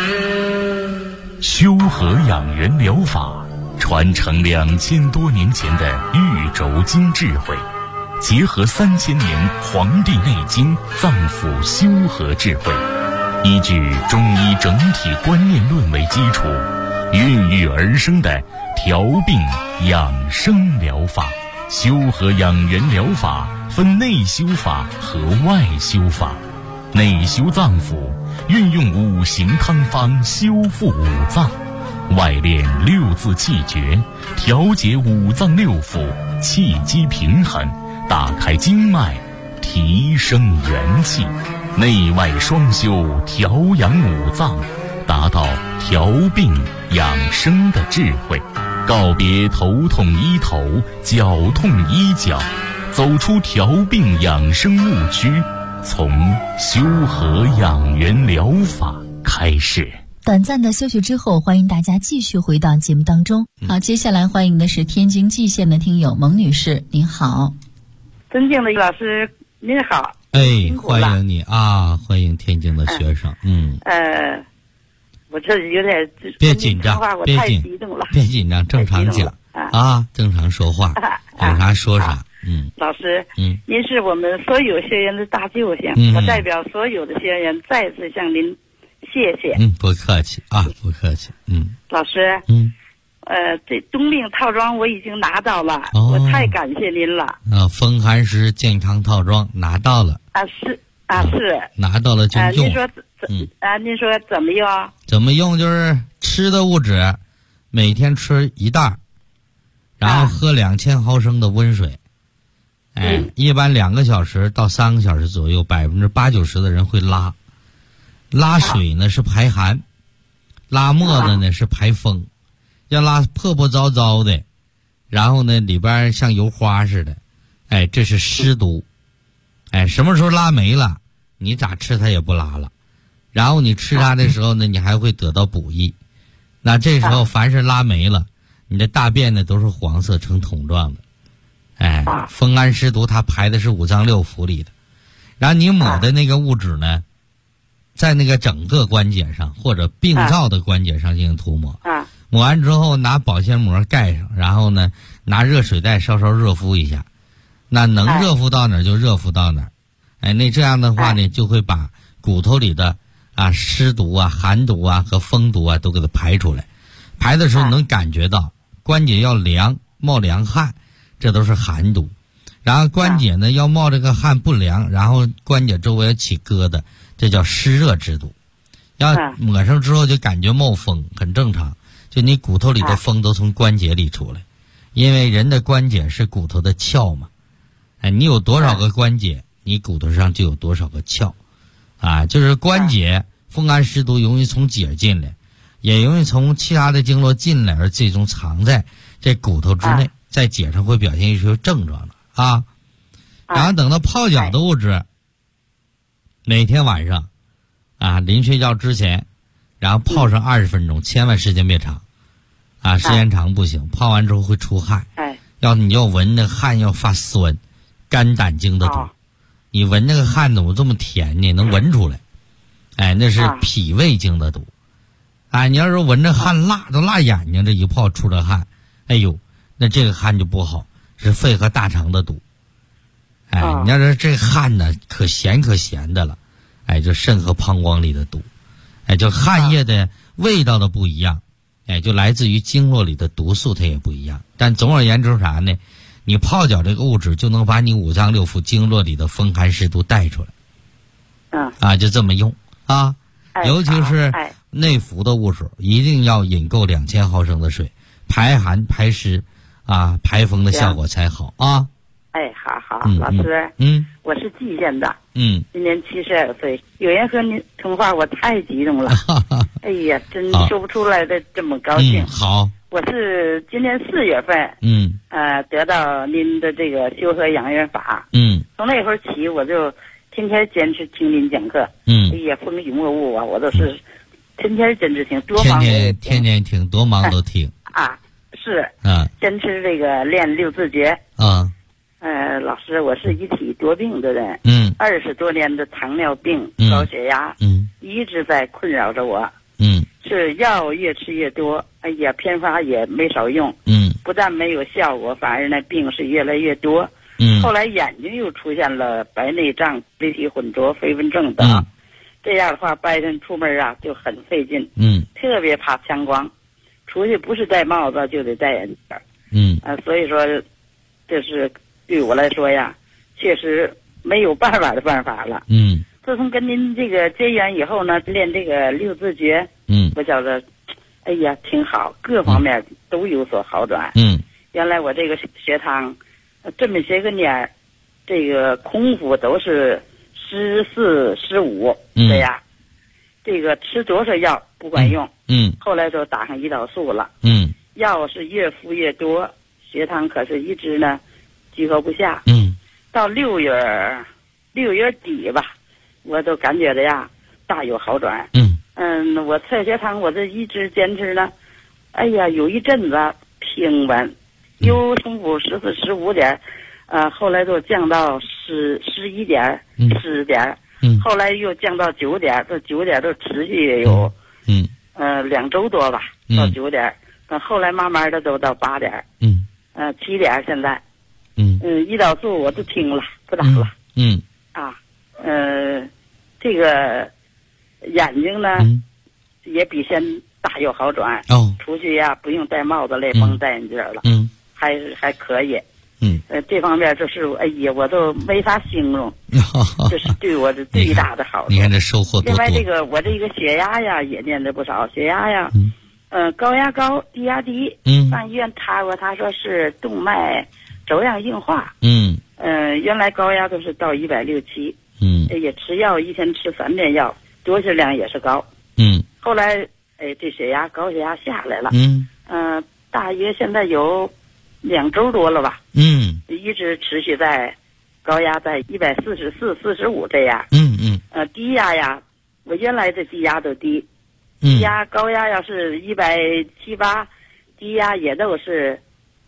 修和养元疗法传承2000多年前的玉轴经智慧，结合3000年《黄帝内经》脏腑修和智慧，依据中医整体观念论为基础，孕育而生的调病养生疗法。修和养元疗法分内修法和外修法。内修脏腑，运用5行汤方修复五脏；外练6字气诀，调节五脏6腑，气机平衡，打开经脉，提升元气。内外双修，调养五脏，达到调病养生的智慧。告别头痛医头，脚痛医脚，走出调病养生误区，从修和养元疗法开始。 短暂的休息之后，欢迎大家继续回到节目当中。好，接下来欢迎的是天津蓟县的听友蒙女士，您好。 尊敬的老师您好。 欢迎你欢迎天津的学生。 我这有点别紧张，别紧张，正常讲正常说话，有啥说啥。 老师，您是我们所有学员的大救星，我代表所有的学员再次向您谢谢。 不客气不客气。 老师， 这冬病套装我已经拿到了，我太感谢您了。 风寒湿健康套装拿到了。 是拿到了就用。 您说怎么用？ 怎么用就是吃的物质，每天吃1袋，然后喝2000毫升的温水。一般2个小时到3个小时左右，80%-90%的人会拉。拉水呢是排寒，拉沫子呢是排风。要拉破破糟糟的，然后呢里边像油花似的，这是湿毒。什么时候拉没了，你咋吃它也不拉了。然后你吃它的时候呢，你还会得到补益。那这时候凡是拉没了，你的大便呢都是黄色呈桶状的。风寒湿毒它排的是5脏6腑里的。然后你抹的那个物质呢，在那个整个关节上或者病灶的关节上进行涂抹。抹完之后拿保鲜膜盖上，然后呢拿热水袋稍稍热敷一下，那能热敷到哪儿就热敷到哪儿。那这样的话呢，就会把骨头里的湿毒寒毒和风毒都给它排出来。排的时候能感觉到关节要凉，冒凉汗，这都是寒毒。然后关节呢要冒这个汗不凉，然后关节周围要起疙瘩，这叫湿热之毒。要抹上之后就感觉冒风，很正常。就你骨头里的风都从关节里出来，因为人的关节是骨头的鞘嘛。你有多少个关节，你骨头上就有多少个鞘。就是关节风寒湿毒容易从节进来，也容易从其他的经络进来，而最终藏在这骨头之内，在节上会表现一些症状的然后等到泡脚的物质，每天晚上临睡觉之前，然后泡上20分钟，千万时间别长时间长不行，泡完之后会出汗。你要闻那汗要发酸，肝胆经的毒。你闻那个汗怎么这么甜呢？能闻出来。那是脾胃经的毒。你要是闻着汗辣都辣眼睛，这一泡出了汗，那这个汗就不好，是肺和大肠的毒。你要是这个汗呢，可咸的了，就肾和膀胱里的毒。就汗液的味道的不一样，就来自于经络里的毒素它也不一样。但总而言之啥呢？你泡脚这个物质就能把你5脏6腑经络里的风寒湿毒带出来。就这么用尤其是内服的物质，一定要饮够2000毫升的水，排寒排湿排风的效果才好好，老师，我是蓟县的，今年72岁。有人和您通话，我太激动了，真说不出来的这么高兴。 好， 我是今年4月份，得到您的这个修和养元法，从那会儿起，我就天天坚持听您讲课，风雨莫误我都是天天坚持听，多忙天天听，多忙都听坚持这个练6字诀老师，我是一体多病的人，20多年的糖尿病、高血压，一直在困扰着我，是药越吃越多，偏方也没少用，不但没有效果，反而呢病是越来越多，后来眼睛又出现了白内障、泪体混浊、飞蚊症等，这样的话白天出门就很费劲，特别怕强光，出去不是戴帽子就得戴眼镜，所以说这是对我来说确实没有办法的办法了。自从跟您这个结缘以后呢，练这个6字诀，我觉着挺好，各方面都有所好转。原来我这个血糖这么些个年，这个空腹都是14、15这样，这个吃多少药不管用，后来就打上胰岛素了，药是越服越多，血糖可是一直呢居高不下，到6月底吧，我都感觉的大有好转，我测血糖我这一直坚持呢，有一阵子平稳，又从14、15点，后来就降到11点、10点，后来又降到9点，这9点都持续也有2周多吧，到9点，后来慢慢的都到8点，7点现在，胰岛素我都停了，不打了，这个眼睛呢也比先大有好转， 出去呀，不用戴帽子、勒绷戴眼镜了。还可以。这方面就是哎呀，我都没法形容，这是对我的最大的好处。 你看这收获多多。 另外这个我这个血压呀也念的不少，血压呀，高压高，低压低。上医院查过，他说是动脉粥样硬化。原来高压都是到167。也吃药，一天吃3遍药，多血量也是高。后来这高血压下来了。大约现在有2周多了吧。一直持续在高压在144、45这样。低压呀，我原来的低压都低。高压要是170、180，低压也都是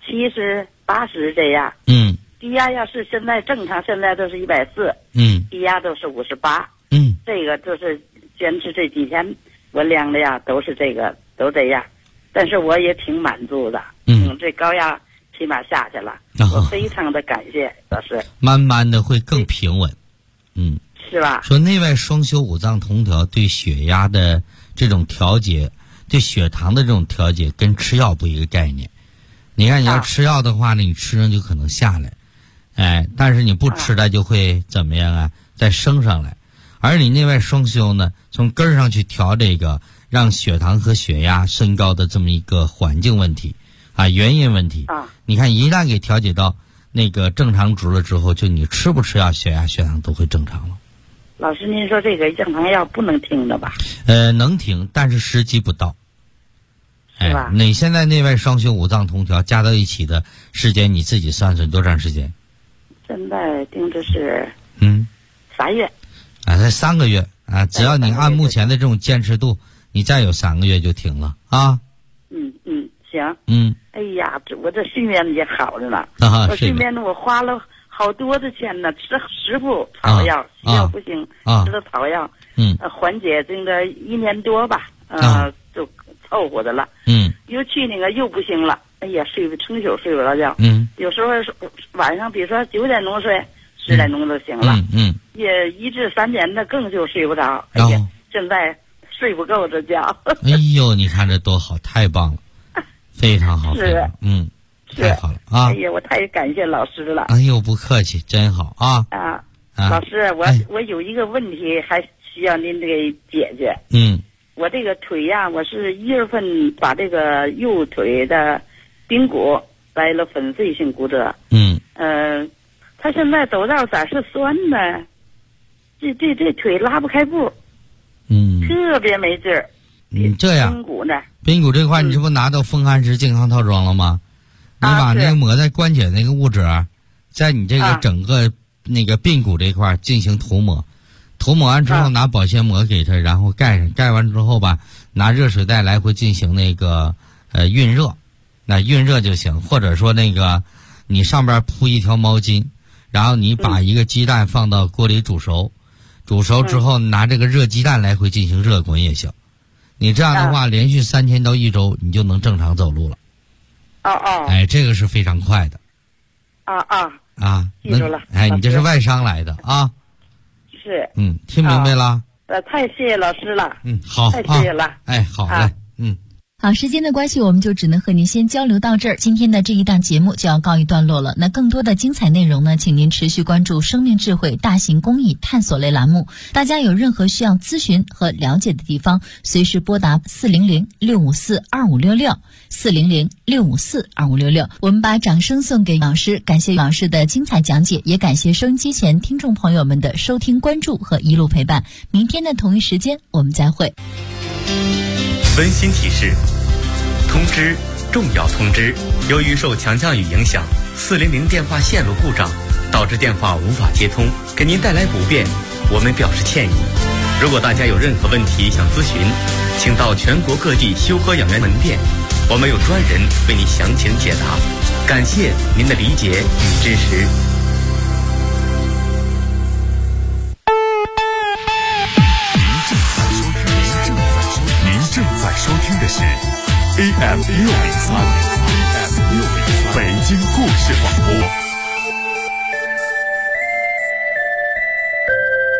70、80这样。低压要是现在正常，现在都是140。低压都是58。这个就是坚持这几天我量的呀，都是这个都这样，但是我也挺满足的。这高压起码下去了，我非常的感谢老师。 慢慢的会更平稳。 是吧？ 说内外双修五脏同调对血压的这种调节，对血糖的这种调节跟吃药不一个概念。你看你要吃药的话呢，你吃上就可能下来，但是你不吃它就会怎么样啊？再升上来。而你内外双修呢，从根儿上去调这个让血糖和血压升高的这么一个环境问题原因问题。你看一旦给调节到那个正常值了之后，就你吃不吃药，血压血糖都会正常了。 老师，您说这个降糖药不能停的吧？ 能停，但是时机不到。 是吧？ 你现在内外双修五脏同调加到一起的时间，你自己算算多长时间？ 现在定的是3月。 才3个月只要你按目前的这种坚持度，你再有3个月就停了啊。 行。哎呀，我这睡眠也好着呢。我睡眠我花了好多的钱呢，吃10副草药，西药不行，吃的草药，缓解这个1年多吧，就凑合的了。又去那个又不行了，哎呀，成宿睡不着觉。有时候晚上比如说9点钟睡，10点钟就醒了。也1至3点的更就睡不着。哎呀，现在睡不够这觉。 哎呦，你看这多好，太棒了，非常好。是。太好了啊！ 哎呀，我太感谢老师了。 哎呦，不客气，真好啊！ 老师，我有一个问题还需要您给解决。我这个腿呀，我是1月份把这个右腿的髌骨来了粉碎性骨折。他现在走道咋是酸的？这腿拉不开步。特别没劲儿。 这样。 髌骨呢？ 髌骨这块，你这不拿到风寒石健康套装了吗？你把那个抹在关节那个物质，在你这个整个那个髌骨这块进行涂抹，涂抹完之后拿保鲜膜给它，然后盖上，盖完之后吧，拿热水袋来回进行那个熨热，那熨热就行，或者说那个你上边铺一条毛巾，然后你把一个鸡蛋放到锅里煮熟，煮熟之后拿这个热鸡蛋来回进行热滚也行。你这样的话，连续3天到1周，你就能正常走路了。这个是非常快的。 记住了。 你这是外伤来的啊。 是。 听明白了。 太谢谢老师了。 好。 太谢谢了。 好嘞。 好，时间的关系，我们就只能和您先交流到这儿。今天的这一档节目就要告一段落了。那更多的精彩内容呢，请您持续关注生命智慧大型公益探索类栏目。大家有任何需要咨询和了解的地方，随时拨打400-654-2566，400-654-2566。我们把掌声送给老师，感谢老师的精彩讲解，也感谢收音机前听众朋友们的收听关注和一路陪伴。明天的同一时间我们再会。 温馨提示：通知，重要通知！由于受强降雨影响，400电话线路故障，导致电话无法接通，给您带来不便，我们表示歉意。如果大家有任何问题想咨询，请到全国各地修和养元门店，我们有专人为您详情解答。感谢您的理解与支持。 正在收听的是 AM 603北京故事广播。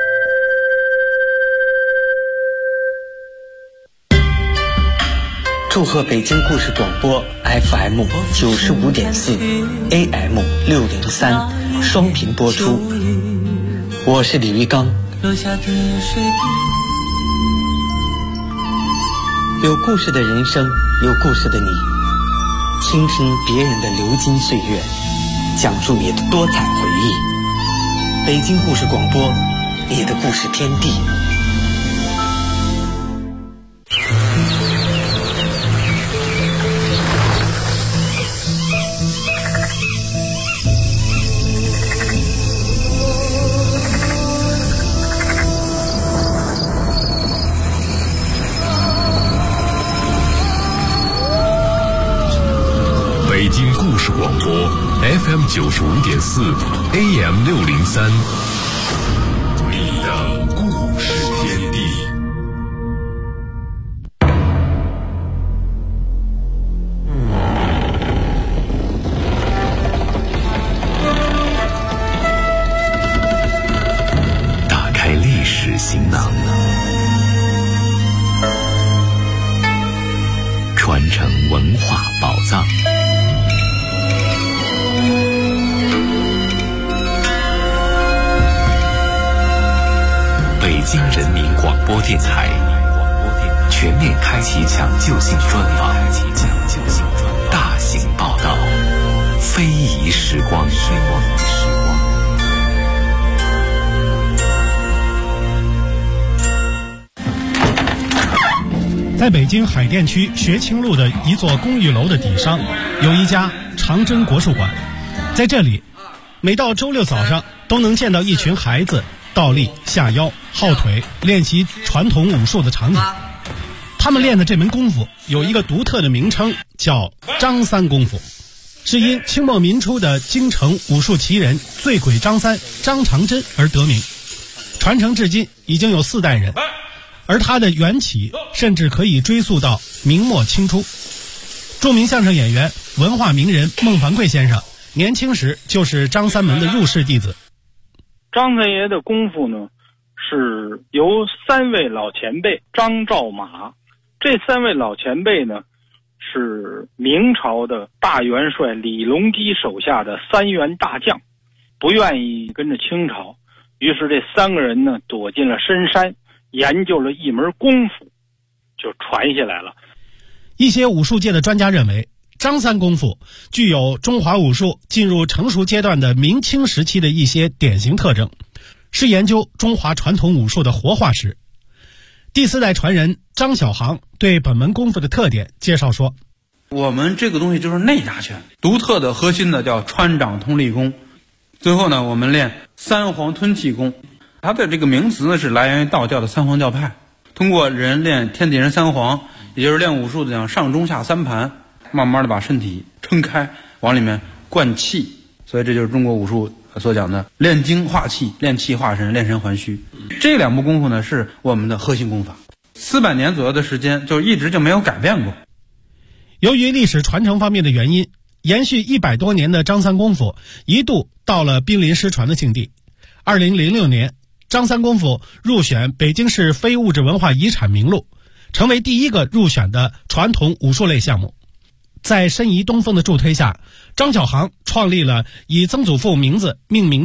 祝祝贺北京故事广播 FM 95.4 AM 603双频播出。我是李玉刚。有故事的人生，有故事的你，倾听别人的流金岁月，讲述你的多彩回忆。北京故事广播，你的故事天地。 北京故事广播 FM 95.4 AM 603，你的故事天地。打开历史行囊，传承文化宝藏。北京人民广播电台全面开启抢救性专访，大型报道，非遗时光。 在北京海淀区学清路的一座公寓楼的底上，有一家长征国术馆。在这里，每到周六早上都能见到一群孩子倒立、下腰、耗腿练习传统武术的场景。他们练的这门功夫有一个独特的名称，叫张三功夫，是因清末民初的京城武术奇人醉鬼张三张长珍而得名，传承至今已经有4代人，而它的缘起甚至可以追溯到明末清初。著名相声演员、文化名人孟凡贵先生年轻时就是张三门的入室弟子。 张三爷的功夫呢，是由3位老前辈张赵马，这3位老前辈呢是明朝的大元帅李隆基手下的3员大将，不愿意跟着清朝，于是这3个人呢躲进了深山，研究了一门功夫，就传下来了。 一些武术界的专家认为，张三功夫具有中华武术进入成熟阶段的明清时期的一些典型特征，是研究中华传统武术的活化石。第4代传人张小航对本门功夫的特点介绍说， 我们这个东西就是内家拳，独特的核心的叫穿掌通力功。最后呢，我们练三皇吞气功，它的这个名词呢是来源于道教的三皇教派，通过人练天地人三皇，也就是练武术的讲上中下3盘，慢慢的把身体撑开，往里面灌气，所以这就是中国武术所讲的练精化气，练气化神，练神还虚。这2部功夫呢是我们的核心功法，400年左右的时间就一直就没有改变过。 由于历史传承方面的原因，延续100多年的张三功夫一度到了濒临失传的境地。2006年，张三功夫入选北京市非物质文化遗产名录，成为第1个入选的传统武术类项目。在申遗东风的助推下，张小航创立了以曾祖父名字命名